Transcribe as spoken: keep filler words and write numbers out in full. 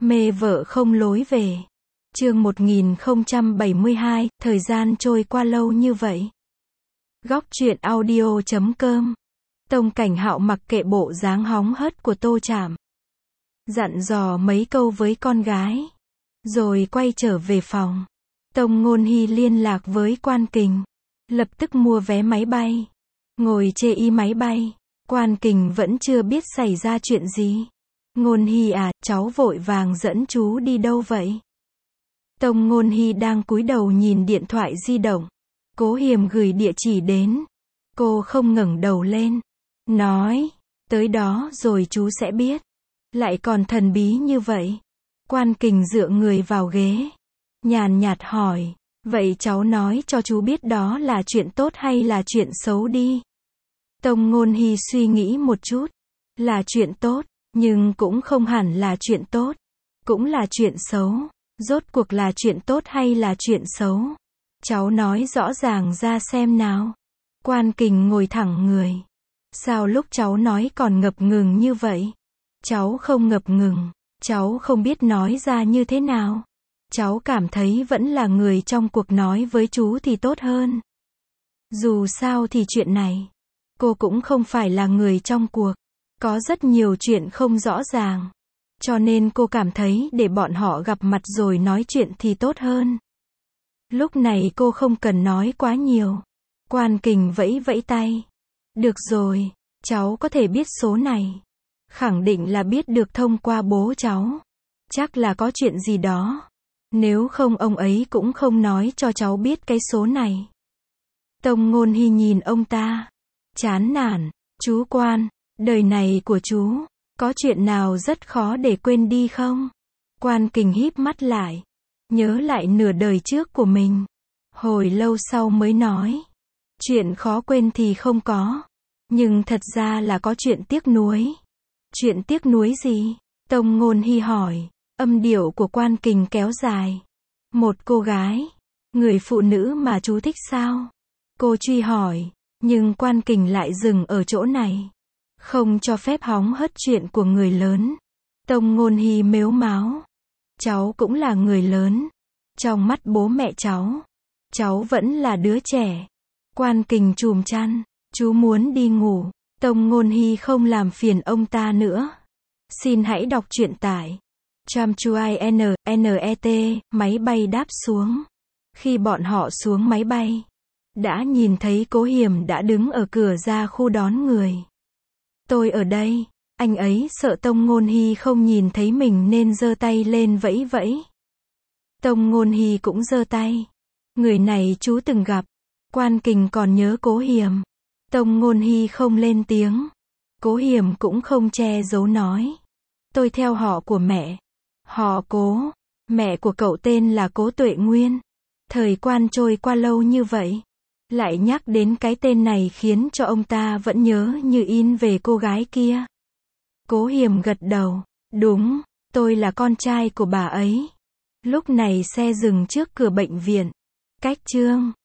Mê vợ không lối về. Chương một nghìn không trăm bảy mươi hai, thời gian trôi qua lâu như vậy. Góc truyện audio chấm com. Tông Cảnh Hạo mặc kệ bộ dáng hóng hớt của Tô Trảm, dặn dò mấy câu với con gái, rồi quay trở về phòng. Tông Ngôn Hy liên lạc với Quan Kình, lập tức mua vé máy bay, ngồi chê y máy bay. Quan Kình vẫn chưa biết xảy ra chuyện gì. Ngôn Hy à, cháu vội vàng dẫn chú đi đâu vậy? Tông Ngôn Hy đang cúi đầu nhìn điện thoại di động. Cố Hiềm gửi địa chỉ đến. Cô không ngẩng đầu lên, nói, tới đó rồi chú sẽ biết. Lại còn thần bí như vậy. Quan Kình dựa người vào ghế, nhàn nhạt hỏi, vậy cháu nói cho chú biết đó là chuyện tốt hay là chuyện xấu đi. Tông Ngôn Hy suy nghĩ một chút, là chuyện tốt, nhưng cũng không hẳn là chuyện tốt, cũng là chuyện xấu. Rốt cuộc là chuyện tốt hay là chuyện xấu? Cháu nói rõ ràng ra xem nào. Quan Kình ngồi thẳng người. Sao lúc cháu nói còn ngập ngừng như vậy? Cháu không ngập ngừng, cháu không biết nói ra như thế nào. Cháu cảm thấy vẫn là người trong cuộc nói với chú thì tốt hơn. Dù sao thì chuyện này, cô cũng không phải là người trong cuộc. Có rất nhiều chuyện không rõ ràng. Cho nên cô cảm thấy để bọn họ gặp mặt rồi nói chuyện thì tốt hơn. Lúc này cô không cần nói quá nhiều. Quan Kình vẫy vẫy tay. Được rồi, cháu có thể biết số này. Khẳng định là biết được thông qua bố cháu. Chắc là có chuyện gì đó. Nếu không ông ấy cũng không nói cho cháu biết cái số này. Tông Ngôn Hy nhìn ông ta, chán nản. Chú Quan, đời này của chú, có chuyện nào rất khó để quên đi không? Quan Kình híp mắt lại, nhớ lại nửa đời trước của mình. Hồi lâu sau mới nói, chuyện khó quên thì không có, nhưng thật ra là có chuyện tiếc nuối. Chuyện tiếc nuối gì? Tông Ngôn Hy hỏi. Âm điệu của Quan Kình kéo dài. Một cô gái, người phụ nữ mà chú thích sao? Cô truy hỏi, nhưng Quan Kình lại dừng ở chỗ này, không cho phép hóng hớt chuyện của người lớn. Tông Ngôn Hy mếu máo. Cháu cũng là người lớn. Trong mắt bố mẹ cháu, cháu vẫn là đứa trẻ. Quan Kình chùm chăn. Chú muốn đi ngủ. Tông Ngôn Hy không làm phiền ông ta nữa. Xin hãy đọc truyện tại Tramchuin net. Máy bay đáp xuống. Khi bọn họ xuống máy bay, đã nhìn thấy Cố Hiềm đã đứng ở cửa ra khu đón người. Tôi ở đây. Anh ấy sợ Tông Ngôn Hy không nhìn thấy mình nên giơ tay lên vẫy vẫy. Tông Ngôn Hy cũng giơ tay. Người này chú từng gặp. Quan Kình còn nhớ Cố Hiềm. Tông Ngôn Hy không lên tiếng. Cố Hiềm cũng không che giấu nói. Tôi theo họ của mẹ. Họ Cố. Mẹ của cậu tên là Cố Tuệ Nguyên. Thời Quan trôi qua lâu như vậy, lại nhắc đến cái tên này khiến cho ông ta vẫn nhớ như in về cô gái kia. Cố Hiềm gật đầu. Đúng, tôi là con trai của bà ấy. Lúc này xe dừng trước cửa bệnh viện. Cách Trương